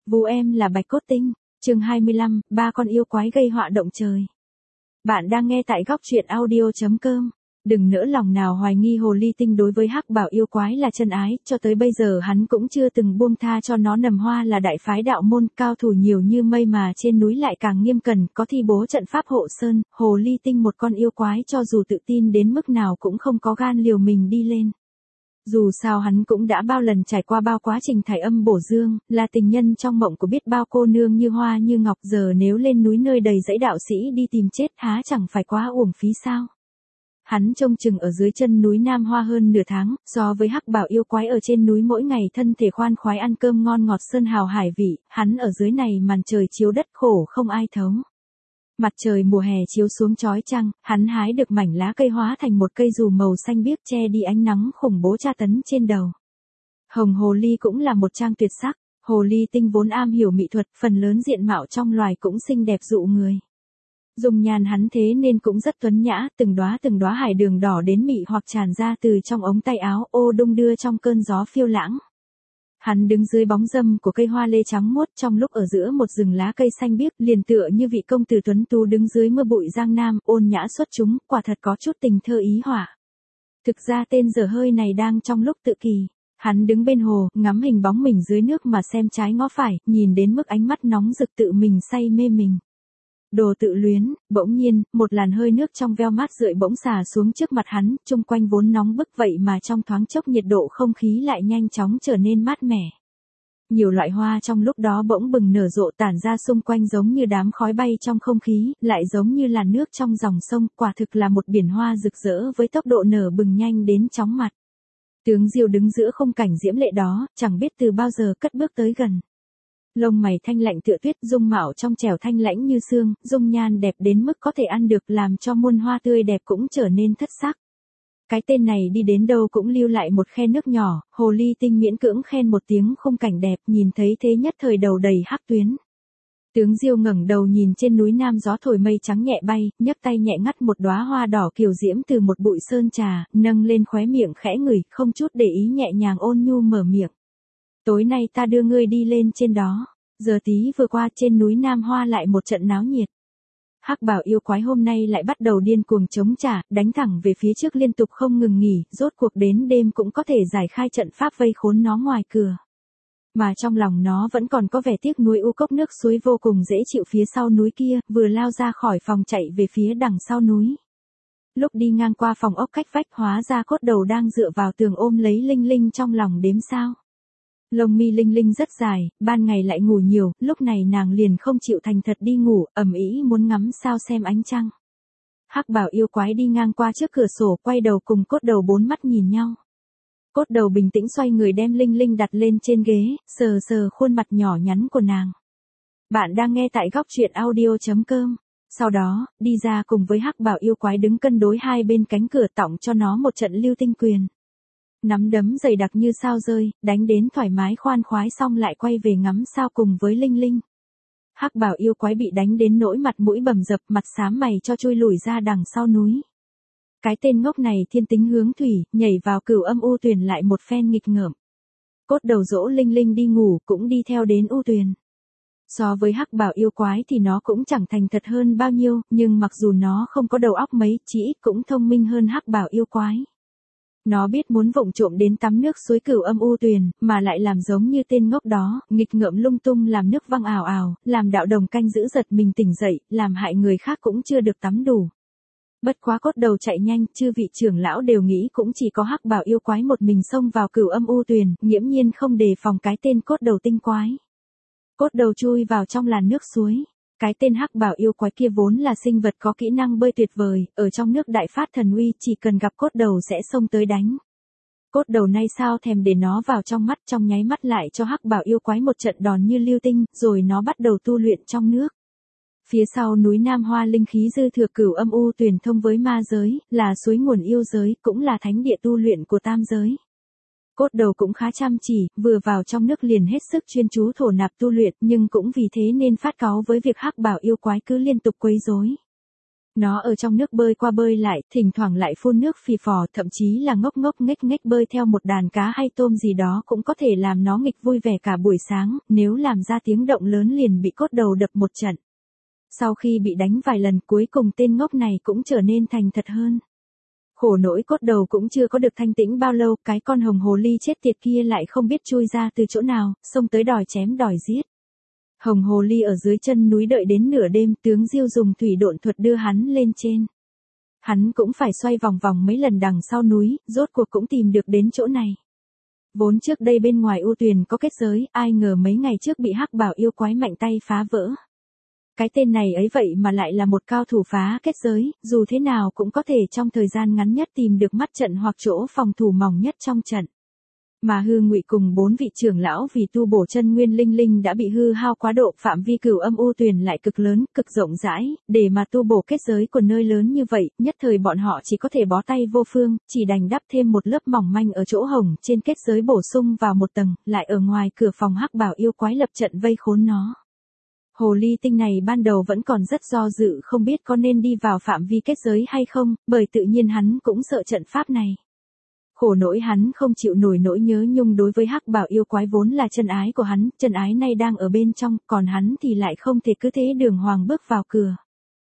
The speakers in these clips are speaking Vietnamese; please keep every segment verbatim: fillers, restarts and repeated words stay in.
Vú em là Bạch Cốt Tinh, chương hai mươi lăm, ba con yêu quái gây họa động trời. Bạn đang nghe tại góc truyện audio.com. Đừng nỡ lòng nào hoài nghi hồ ly tinh đối với hắc bảo yêu quái là chân ái, cho tới bây giờ hắn cũng chưa từng buông tha cho nó. Nầm Hoa là đại phái đạo môn, cao thủ nhiều như mây mà trên núi lại càng nghiêm cẩn, có thi bố trận pháp hộ sơn. Hồ ly tinh một con yêu quái cho dù tự tin đến mức nào cũng không có gan liều mình đi lên. Dù sao hắn cũng đã bao lần trải qua bao quá trình thải âm bổ dương, là tình nhân trong mộng của biết bao cô nương như hoa như ngọc, giờ nếu lên núi nơi đầy dãy đạo sĩ đi tìm chết há chẳng phải quá uổng phí sao. Hắn trông chừng ở dưới chân núi Nam Hoa hơn nửa tháng, so với hắc bảo yêu quái ở trên núi mỗi ngày thân thể khoan khoái ăn cơm ngon ngọt sơn hào hải vị, hắn ở dưới này màn trời chiếu đất khổ không ai thấu. Mặt trời mùa hè chiếu xuống chói chang, hắn hái được mảnh lá cây hóa thành một cây dù màu xanh biếc che đi ánh nắng khủng bố tra tấn trên đầu. Hồng hồ ly cũng là một trang tuyệt sắc, hồ ly tinh vốn am hiểu mỹ thuật, phần lớn diện mạo trong loài cũng xinh đẹp dụ người. Dùng nhàn hắn thế nên cũng rất tuấn nhã, từng đóa từng đóa hải đường đỏ đến mị hoặc tràn ra từ trong ống tay áo, ô đung đưa trong cơn gió phiêu lãng. Hắn đứng dưới bóng râm của cây hoa lê trắng muốt trong lúc ở giữa một rừng lá cây xanh biếc, liền tựa như vị công tử tuấn tú đứng dưới mưa bụi giang nam, ôn nhã xuất chúng, quả thật có chút tình thơ ý họa. Thực ra tên dở hơi này đang trong lúc tự kỳ. Hắn đứng bên hồ, ngắm hình bóng mình dưới nước mà xem trái ngó phải, nhìn đến mức ánh mắt nóng rực tự mình say mê mình. Đồ tự luyến. Bỗng nhiên, một làn hơi nước trong veo mát rượi bỗng xả xuống trước mặt hắn, chung quanh vốn nóng bức vậy mà trong thoáng chốc nhiệt độ không khí lại nhanh chóng trở nên mát mẻ. Nhiều loại hoa trong lúc đó bỗng bừng nở rộ tản ra xung quanh giống như đám khói bay trong không khí, lại giống như làn nước trong dòng sông, quả thực là một biển hoa rực rỡ với tốc độ nở bừng nhanh đến chóng mặt. Tướng Diêu đứng giữa khung cảnh diễm lệ đó, chẳng biết từ bao giờ cất bước tới gần. Lông mày thanh lạnh tựa tuyết, dung mạo trong trẻo thanh lãnh như xương, dung nhan đẹp đến mức có thể ăn được, làm cho muôn hoa tươi đẹp cũng trở nên thất sắc. Cái tên này đi đến đâu cũng lưu lại một khe nước nhỏ, hồ ly tinh miễn cưỡng khen một tiếng khung cảnh đẹp, nhìn thấy thế nhất thời đầu đầy hắc tuyến. Tướng Diêu ngẩng đầu nhìn trên núi Nam, gió thổi mây trắng nhẹ bay, nhấc tay nhẹ ngắt một đóa hoa đỏ kiều diễm từ một bụi sơn trà, nâng lên khóe miệng khẽ ngửi, không chút để ý nhẹ nhàng ôn nhu mở miệng. Tối nay ta đưa ngươi đi lên trên đó. Giờ tí vừa qua trên núi Nam Hoa lại một trận náo nhiệt. Hắc bảo yêu quái hôm nay lại bắt đầu điên cuồng chống trả, đánh thẳng về phía trước liên tục không ngừng nghỉ, rốt cuộc đến đêm cũng có thể giải khai trận pháp vây khốn nó ngoài cửa. Mà trong lòng nó vẫn còn có vẻ tiếc nuối u cốc nước suối vô cùng dễ chịu phía sau núi kia, vừa lao ra khỏi phòng chạy về phía đằng sau núi. Lúc đi ngang qua phòng ốc cách vách, hóa ra Cốt Đầu đang dựa vào tường ôm lấy Linh Linh trong lòng đếm sao. Lông mi Linh Linh rất dài, ban ngày lại ngủ nhiều, lúc này nàng liền không chịu thành thật đi ngủ, ầm ĩ muốn ngắm sao xem ánh trăng. Hắc bảo yêu quái đi ngang qua trước cửa sổ, quay đầu cùng Cốt Đầu bốn mắt nhìn nhau. Cốt Đầu bình tĩnh xoay người đem Linh Linh đặt lên trên ghế, sờ sờ khuôn mặt nhỏ nhắn của nàng. Bạn đang nghe tại góc truyện audio.com. Sau đó, đi ra cùng với hắc bảo yêu quái đứng cân đối hai bên cánh cửa, tọng cho nó một trận lưu tinh quyền. Nắm đấm dày đặc như sao rơi, đánh đến thoải mái khoan khoái xong lại quay về ngắm sao cùng với Linh Linh. Hắc bảo yêu quái bị đánh đến nỗi mặt mũi bầm dập, mặt xám mày cho chui lùi ra đằng sau núi. Cái tên ngốc này thiên tính hướng thủy, nhảy vào cửu âm u tuyền lại một phen nghịch ngợm. Cốt Đầu dỗ Linh Linh đi ngủ cũng đi theo đến u tuyền. So với hắc bảo yêu quái thì nó cũng chẳng thành thật hơn bao nhiêu, nhưng mặc dù nó không có đầu óc mấy, chỉ ít cũng thông minh hơn hắc bảo yêu quái. Nó biết muốn vụng trộm đến tắm nước suối cửu âm u tuyền, mà lại làm giống như tên ngốc đó, nghịch ngợm lung tung làm nước văng ào ào, làm đạo đồng canh giữ giật mình tỉnh dậy, làm hại người khác cũng chưa được tắm đủ. Bất quá Cốt Đầu chạy nhanh, chư vị trưởng lão đều nghĩ cũng chỉ có hắc bảo yêu quái một mình xông vào cửu âm u tuyền, nghiễm nhiên không đề phòng cái tên Cốt Đầu tinh quái. Cốt Đầu chui vào trong làn nước suối. Cái tên hắc bảo yêu quái kia vốn là sinh vật có kỹ năng bơi tuyệt vời, ở trong nước đại phát thần uy, chỉ cần gặp Cốt Đầu sẽ xông tới đánh. Cốt Đầu nay sao thèm để nó vào trong mắt, trong nháy mắt lại cho hắc bảo yêu quái một trận đòn như lưu tinh, rồi nó bắt đầu tu luyện trong nước. Phía sau núi Nam Hoa linh khí dư thừa, cửu âm u tuyền thông với ma giới, là suối nguồn yêu giới, cũng là thánh địa tu luyện của tam giới. Cốt Đầu cũng khá chăm chỉ, vừa vào trong nước liền hết sức chuyên chú thổ nạp tu luyện, nhưng cũng vì thế nên phát cáu với việc hắc bảo yêu quái cứ liên tục quấy rối. Nó ở trong nước bơi qua bơi lại, thỉnh thoảng lại phun nước phì phò, thậm chí là ngốc ngốc nghếch nghếch bơi theo một đàn cá hay tôm gì đó cũng có thể làm nó nghịch vui vẻ cả buổi sáng, nếu làm ra tiếng động lớn liền bị cốt đầu đập một trận. Sau khi bị đánh vài lần cuối cùng tên ngốc này cũng trở nên thành thật hơn. Khổ nỗi cốt đầu cũng chưa có được thanh tĩnh bao lâu, cái con hồng hồ ly chết tiệt kia lại không biết chui ra từ chỗ nào, xông tới đòi chém đòi giết. Hồng hồ ly ở dưới chân núi đợi đến nửa đêm, tướng Diêu dùng thủy độn thuật đưa hắn lên trên. Hắn cũng phải xoay vòng vòng mấy lần đằng sau núi, rốt cuộc cũng tìm được đến chỗ này. Vốn trước đây bên ngoài U Tuyền có kết giới, ai ngờ mấy ngày trước bị hắc bảo yêu quái mạnh tay phá vỡ. Cái tên này ấy vậy mà lại là một cao thủ phá kết giới, dù thế nào cũng có thể trong thời gian ngắn nhất tìm được mắt trận hoặc chỗ phòng thủ mỏng nhất trong trận. Mà Hư Ngụy cùng bốn vị trưởng lão vì tu bổ chân nguyên linh linh đã bị hư hao quá độ, phạm vi cửu âm U Tuyền lại cực lớn, cực rộng rãi, để mà tu bổ kết giới của nơi lớn như vậy, nhất thời bọn họ chỉ có thể bó tay vô phương, chỉ đành đắp thêm một lớp mỏng manh ở chỗ hồng trên kết giới bổ sung vào một tầng, lại ở ngoài cửa phòng hắc bảo yêu quái lập trận vây khốn nó. Hồ ly tinh này ban đầu vẫn còn rất do dự không biết có nên đi vào phạm vi kết giới hay không, bởi tự nhiên hắn cũng sợ trận pháp này. Khổ nỗi hắn không chịu nổi nỗi nhớ nhung đối với hắc bảo yêu quái vốn là chân ái của hắn, chân ái này đang ở bên trong, còn hắn thì lại không thể cứ thế đường hoàng bước vào cửa.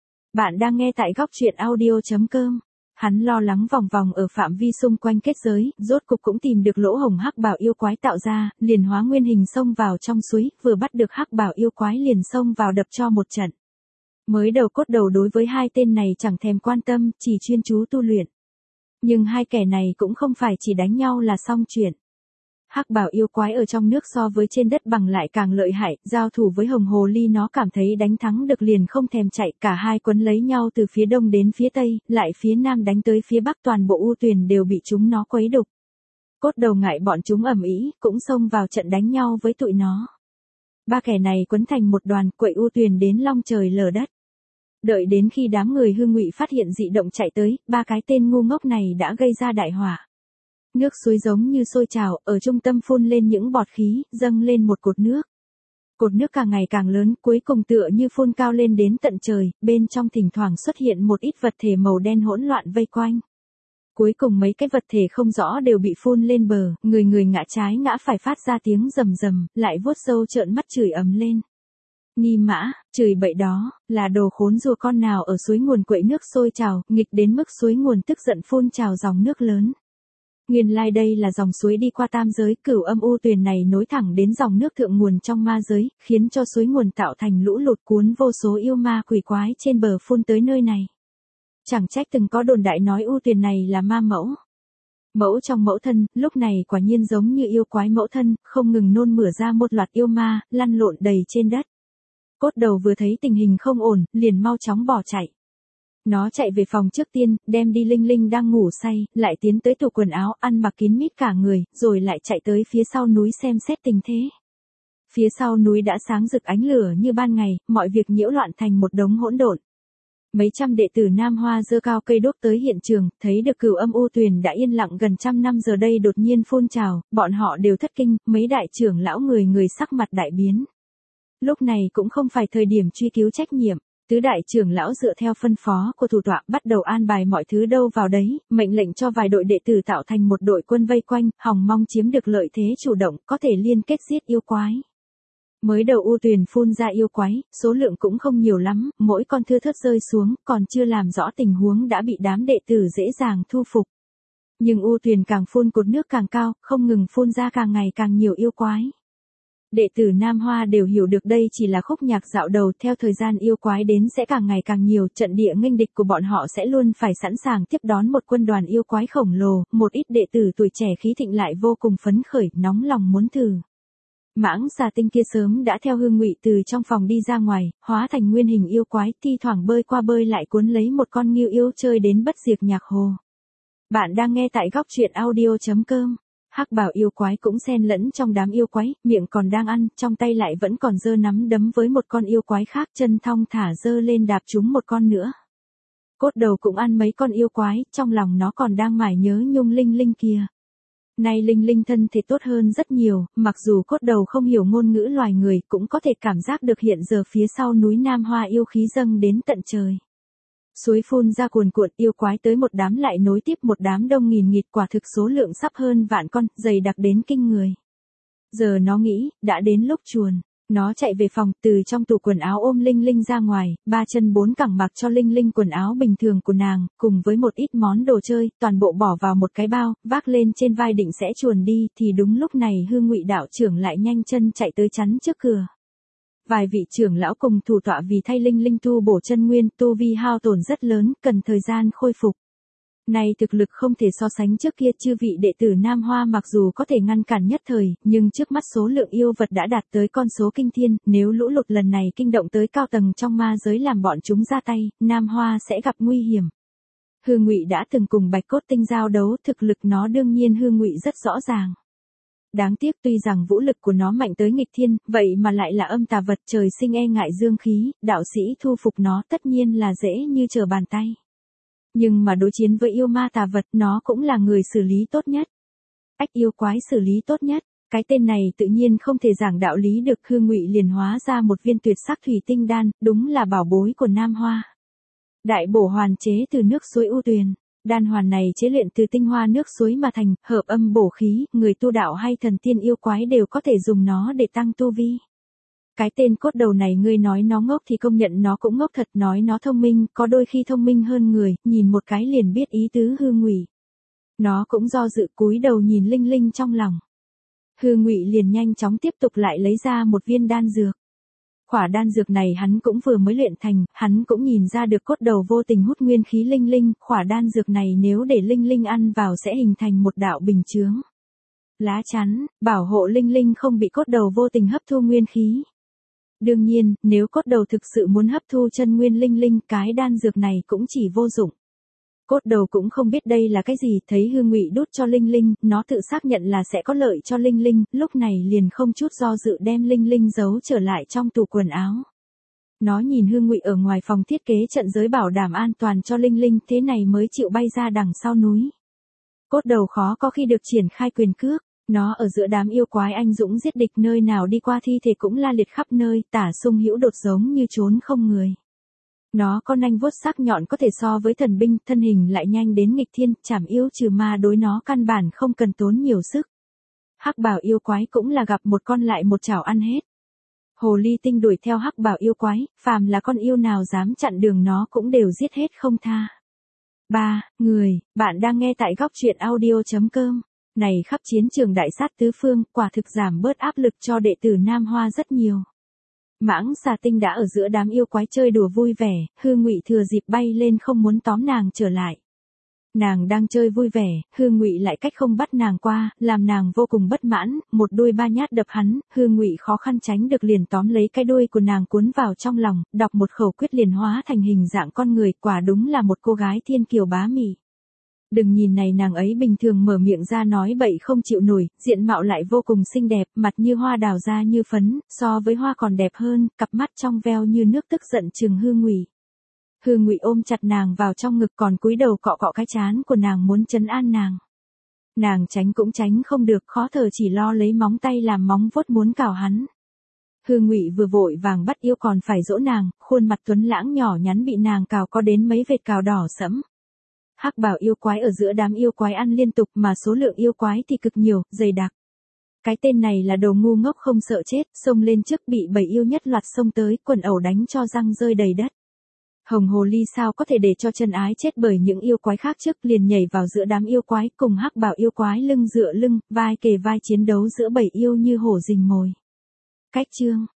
Bạn đang nghe tại góc truyện audio chấm com. Hắn lo lắng vòng vòng ở phạm vi xung quanh kết giới, rốt cục cũng tìm được lỗ hổng hắc bảo yêu quái tạo ra, liền hóa nguyên hình xông vào trong suối, vừa bắt được hắc bảo yêu quái liền xông vào đập cho một trận. Mới đầu cốt đầu đối với hai tên này chẳng thèm quan tâm, chỉ chuyên chú tu luyện. Nhưng hai kẻ này cũng không phải chỉ đánh nhau là xong chuyện. Hắc bảo yêu quái ở trong nước so với trên đất bằng lại càng lợi hại, giao thủ với hồng hồ ly nó cảm thấy đánh thắng được liền không thèm chạy, cả hai quấn lấy nhau từ phía đông đến phía tây, lại phía nam đánh tới phía bắc, toàn bộ U Tuyền đều bị chúng nó quấy đục. Cốt đầu ngại bọn chúng ầm ĩ, cũng xông vào trận đánh nhau với tụi nó. Ba kẻ này quấn thành một đoàn, quậy U Tuyền đến long trời lở đất. Đợi đến khi đám người Hư Ngụy phát hiện dị động chạy tới, ba cái tên ngu ngốc này đã gây ra đại hỏa. Nước suối giống như sôi trào, ở trung tâm phun lên những bọt khí, dâng lên một cột nước. Cột nước càng ngày càng lớn, cuối cùng tựa như phun cao lên đến tận trời, bên trong thỉnh thoảng xuất hiện một ít vật thể màu đen hỗn loạn vây quanh. Cuối cùng mấy cái vật thể không rõ đều bị phun lên bờ, người người ngã trái ngã phải phát ra tiếng rầm rầm, lại vuốt râu trợn mắt chửi ầm lên. Nghi mã, chửi bậy đó, là đồ khốn rùa con nào ở suối nguồn quậy nước sôi trào, nghịch đến mức suối nguồn tức giận phun trào dòng nước lớn. Nguyên lai đây là dòng suối đi qua tam giới, cửu âm U Tuyền này nối thẳng đến dòng nước thượng nguồn trong ma giới, khiến cho suối nguồn tạo thành lũ lụt cuốn vô số yêu ma quỷ quái trên bờ phun tới nơi này. Chẳng trách từng có đồn đại nói U Tuyền này là ma mẫu. Mẫu trong mẫu thân, lúc này quả nhiên giống như yêu quái mẫu thân, không ngừng nôn mửa ra một loạt yêu ma, lăn lộn đầy trên đất. Cốt đầu vừa thấy tình hình không ổn, liền mau chóng bỏ chạy. Nó chạy về phòng trước tiên, đem đi Linh Linh đang ngủ say, lại tiến tới tủ quần áo, ăn mặc kín mít cả người, rồi lại chạy tới phía sau núi xem xét tình thế. Phía sau núi đã sáng rực ánh lửa như ban ngày, mọi việc nhiễu loạn thành một đống hỗn độn. Mấy trăm đệ tử Nam Hoa giơ cao cây đuốc tới hiện trường, thấy được cửu âm U Tuyền đã yên lặng gần trăm năm giờ đây đột nhiên phun trào, bọn họ đều thất kinh, mấy đại trưởng lão người người sắc mặt đại biến. Lúc này cũng không phải thời điểm truy cứu trách nhiệm. Tứ đại trưởng lão dựa theo phân phó của thủ tọa bắt đầu an bài mọi thứ đâu vào đấy, mệnh lệnh cho vài đội đệ tử tạo thành một đội quân vây quanh, hòng mong chiếm được lợi thế chủ động, có thể liên kết giết yêu quái. Mới đầu U Tuyền phun ra yêu quái, số lượng cũng không nhiều lắm, mỗi con thưa thớt rơi xuống, còn chưa làm rõ tình huống đã bị đám đệ tử dễ dàng thu phục. Nhưng U Tuyền càng phun cột nước càng cao, không ngừng phun ra càng ngày càng nhiều yêu quái. Đệ tử Nam Hoa đều hiểu được đây chỉ là khúc nhạc dạo đầu, theo thời gian yêu quái đến sẽ càng ngày càng nhiều, trận địa nghênh địch của bọn họ sẽ luôn phải sẵn sàng tiếp đón một quân đoàn yêu quái khổng lồ, một ít đệ tử tuổi trẻ khí thịnh lại vô cùng phấn khởi, nóng lòng muốn thử. Mãng xà tinh kia sớm đã theo Hư Ngụy từ trong phòng đi ra ngoài, hóa thành nguyên hình yêu quái, thi thoảng bơi qua bơi lại cuốn lấy một con ngưu yêu chơi đến bất diệt nhạc hồ. Bạn đang nghe tại góc truyện audio chấm com. Hắc bảo yêu quái cũng xen lẫn trong đám yêu quái, miệng còn đang ăn, trong tay lại vẫn còn giơ nắm đấm với một con yêu quái khác, chân thong thả giơ lên đạp trúng một con nữa. Cốt đầu cũng ăn mấy con yêu quái, trong lòng nó còn đang mải nhớ nhung Linh Linh kia. Nay Linh Linh thân thể tốt hơn rất nhiều, mặc dù cốt đầu không hiểu ngôn ngữ loài người, cũng có thể cảm giác được hiện giờ phía sau núi Nam Hoa yêu khí dâng đến tận trời. Suối phun ra cuồn cuộn, yêu quái tới một đám lại nối tiếp một đám đông nghìn nghịt, quả thực số lượng sắp hơn vạn con, dày đặc đến kinh người. Giờ nó nghĩ, đã đến lúc chuồn. Nó chạy về phòng, từ trong tủ quần áo ôm Linh Linh ra ngoài, ba chân bốn cẳng mặc cho Linh Linh quần áo bình thường của nàng, cùng với một ít món đồ chơi, toàn bộ bỏ vào một cái bao, vác lên trên vai định sẽ chuồn đi, thì đúng lúc này Hư Ngụy đạo trưởng lại nhanh chân chạy tới chắn trước cửa. Vài vị trưởng lão cùng thủ tọa vì thay Linh Linh tu bổ chân nguyên, tu vi hao tổn rất lớn, cần thời gian khôi phục. Này thực lực không thể so sánh trước kia, chư vị đệ tử Nam Hoa mặc dù có thể ngăn cản nhất thời, nhưng trước mắt số lượng yêu vật đã đạt tới con số kinh thiên, nếu lũ lụt lần này kinh động tới cao tầng trong ma giới làm bọn chúng ra tay, Nam Hoa sẽ gặp nguy hiểm. Hư Ngụy đã từng cùng Bạch Cốt Tinh giao đấu, thực lực nó đương nhiên Hư Ngụy rất rõ ràng. Đáng tiếc tuy rằng vũ lực của nó mạnh tới nghịch thiên, vậy mà lại là âm tà vật, trời sinh e ngại dương khí, đạo sĩ thu phục nó tất nhiên là dễ như trở bàn tay. Nhưng mà đối chiến với yêu ma tà vật, nó cũng là người xử lý tốt nhất. Ách, yêu quái xử lý tốt nhất, cái tên này tự nhiên không thể giảng đạo lý được. Hư Ngụy liền hóa ra một viên tuyệt sắc thủy tinh đan, đúng là bảo bối của Nam Hoa. Đại bổ hoàn chế từ nước suối U Tuyền. Đan hoàn này chế luyện từ tinh hoa nước suối mà thành, hợp âm bổ khí, người tu đạo hay thần tiên yêu quái đều có thể dùng nó để tăng tu vi. Cái tên cốt đầu này ngươi nói nó ngốc thì công nhận nó cũng ngốc thật, nói nó thông minh, có đôi khi thông minh hơn người, nhìn một cái liền biết ý tứ Hư Ngụy. Nó cũng do dự cúi đầu nhìn Linh Linh trong lòng. Hư Ngụy liền nhanh chóng tiếp tục lại lấy ra một viên đan dược. Khỏa đan dược này hắn cũng vừa mới luyện thành, hắn cũng nhìn ra được cốt đầu vô tình hút nguyên khí Linh Linh, khỏa đan dược này nếu để Linh Linh ăn vào sẽ hình thành một đạo bình chướng. Lá chắn, bảo hộ Linh Linh không bị cốt đầu vô tình hấp thu nguyên khí. Đương nhiên, nếu cốt đầu thực sự muốn hấp thu chân nguyên Linh Linh, cái đan dược này cũng chỉ vô dụng. Cốt đầu cũng không biết đây là cái gì, thấy Hư Ngụy đút cho Linh Linh, nó tự xác nhận là sẽ có lợi cho Linh Linh, lúc này liền không chút do dự đem Linh Linh giấu trở lại trong tủ quần áo. Nó nhìn Hư Ngụy ở ngoài phòng thiết kế trận giới bảo đảm an toàn cho Linh Linh, thế này mới chịu bay ra đằng sau núi. Cốt đầu khó có khi được triển khai quyền cước. Nó ở giữa đám yêu quái anh dũng giết địch, nơi nào đi qua thi thể cũng la liệt khắp nơi, tả sung hữu đột giống như trốn không người. Nó có nanh vuốt sắc nhọn có thể so với thần binh, thân hình lại nhanh đến nghịch thiên, chảm yêu trừ ma đối nó căn bản không cần tốn nhiều sức. Hắc Bảo yêu quái cũng là gặp một con lại một chảo ăn hết. Hồ ly tinh đuổi theo Hắc Bảo yêu quái, phàm là con yêu nào dám chặn đường nó cũng đều giết hết không tha. ba. Người, bạn đang nghe tại góc truyện audio chấm com. Này khắp chiến trường đại sát tứ phương, quả thực giảm bớt áp lực cho đệ tử Nam Hoa rất nhiều. Mãng Xà Tinh đã ở giữa đám yêu quái chơi đùa vui vẻ, Hư Ngụy thừa dịp bay lên không muốn tóm nàng trở lại. Nàng đang chơi vui vẻ, Hư Ngụy lại cách không bắt nàng qua, làm nàng vô cùng bất mãn, một đuôi ba nhát đập hắn, Hư Ngụy khó khăn tránh được liền tóm lấy cái đuôi của nàng cuốn vào trong lòng, đọc một khẩu quyết liền hóa thành hình dạng con người, quả đúng là một cô gái thiên kiều bá mị. Đừng nhìn này nàng ấy bình thường mở miệng ra nói bậy không chịu nổi, diện mạo lại vô cùng xinh đẹp, mặt như hoa đào da như phấn, so với hoa còn đẹp hơn, cặp mắt trong veo như nước tức giận trừng Hư Ngụy. Hư Ngụy ôm chặt nàng vào trong ngực còn cúi đầu cọ cọ cái trán của nàng muốn trấn an nàng. Nàng tránh cũng tránh không được, khó thở chỉ lo lấy móng tay làm móng vuốt muốn cào hắn. Hư Ngụy vừa vội vàng bắt yêu còn phải dỗ nàng, khuôn mặt tuấn lãng nhỏ nhắn bị nàng cào có đến mấy vệt cào đỏ sẫm. Hắc Bảo yêu quái ở giữa đám yêu quái ăn liên tục mà số lượng yêu quái thì cực nhiều, dày đặc. Cái tên này là đồ ngu ngốc không sợ chết, xông lên trước bị bầy yêu nhất loạt xông tới, quần ẩu đánh cho răng rơi đầy đất. Hồng Hồ Ly sao có thể để cho chân ái chết bởi những yêu quái khác trước, liền nhảy vào giữa đám yêu quái, cùng Hắc Bảo yêu quái lưng dựa lưng, vai kề vai chiến đấu giữa bầy yêu như hổ rình mồi. Cách chương,